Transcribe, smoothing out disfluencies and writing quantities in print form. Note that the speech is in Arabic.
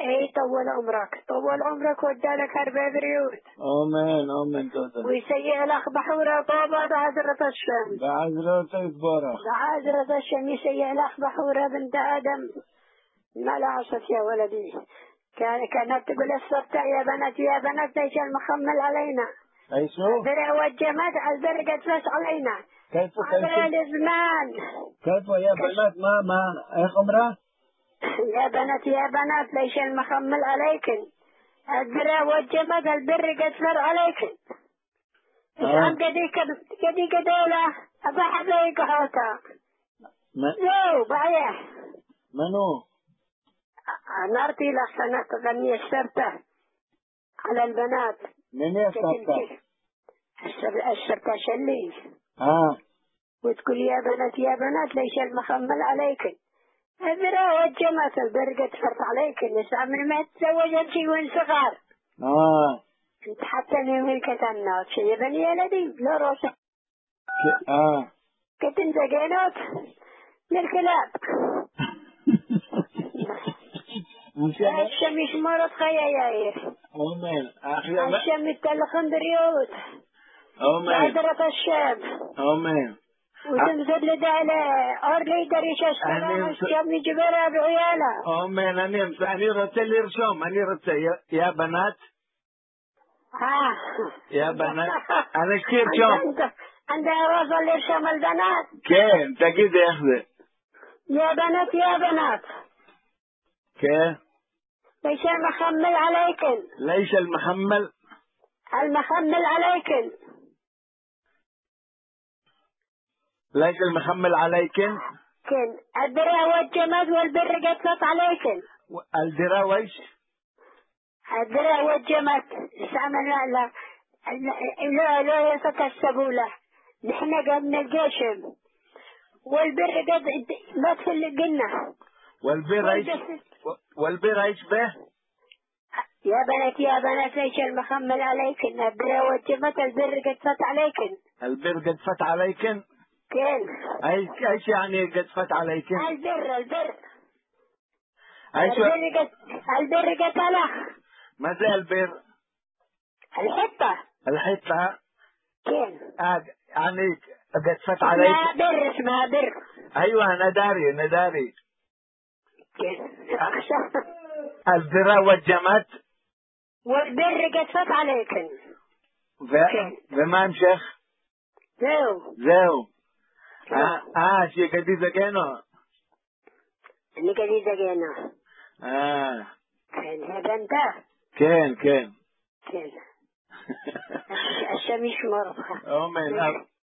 اي طول عمرك طول عمرك ودالك 4 بريود. آمين آمين تودا. ويسيء لك بحورة طوبة بعذرة الشمس. بعذرة يتبارك. بعذرة الشمس يسيء لك بحورة بنت آدم. ما لا عصت يا ولدي. كانت تقول الصبت يا بنات يا بنات ليش المخمل علينا. أي شو؟ البر والجماد البر قد فش علينا. كيف عبر الزمان. كيف يا بنات ما أي خمرة؟ يا بنات ليش المخمل عليكن. البر والجماد البر قد فر عليكن. إسلام كدي كدولة أبحث ليك حوتا. لو بعيه. منو؟ نارتي لحسنة تغني الشرطة على البنات. من الشرطة؟ الشرطة شلي. وتقول يا بنات ليش المخمل عليكن. البر والجماد البر قد فر عليكن. إسلام ما تزوج شيء وين صغار. انت حتى من كتنات شيء بني ولدي لا روسه. كتن زقينات للكلاب. الشمس مرض خيايا. آمين. الشمس تلخندريوت. آمين. عذرة الشاب. آمين. وتنزل لدالة أرلي دريش السلام الشمس جبرها بعيالها. آمين. أني رتلي رسوم يا بنات. يا بنات أنا كثير شوم. عندها وصل لرشم البنات. كيف تجد يا أخي؟ يا بنات. كيف؟ ليش المخمل عليكن. ليش المخمل عليكن. ليش المخمل عليكن؟ كن الدرا والجماد والبر قد فات عليكن. الدرا ويش؟ الدرا والجماد سامنا لا يتكسبوا له. نحن قد الجيشم والبر قد ما تفل قلنا. والبر ايش به؟ يا بنات ليش المخمل عليكن. الدرا والجماد البر قد فات عليكن. البر قد فات عليكن؟ كن ايش يعني قد فات عليكن؟ البر ايش البر قد طلع. ما زي البر؟ الحطة كن يعني قد فات عليكن. اسمها بر. ايوه نداري. كن البر والجماد والبر قد فات عليكن. وما مشخ زو شي قدي زقينو اللي قدي زقينو كان هذا انت كان الشمس مرضها.